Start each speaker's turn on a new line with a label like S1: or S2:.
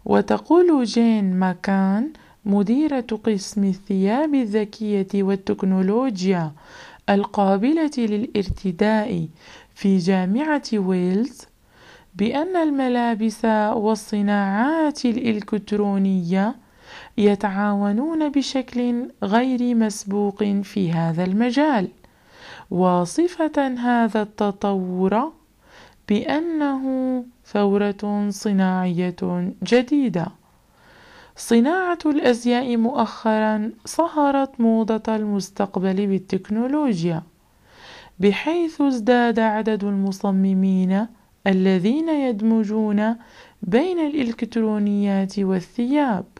S1: وتقول جين ماكان مديرة قسم الثياب الذكية والتكنولوجيا القابلة للارتداء في جامعة ويلز بأن الملابس والصناعات الإلكترونية يتعاونون بشكل غير مسبوق في هذا المجال، واصفة هذا التطور بأنه ثورة صناعية جديدة. صناعة الأزياء مؤخرا صهرت موضة المستقبل بالتكنولوجيا، بحيث ازداد عدد المصممين الذين يدمجون بين الإلكترونيات والثياب،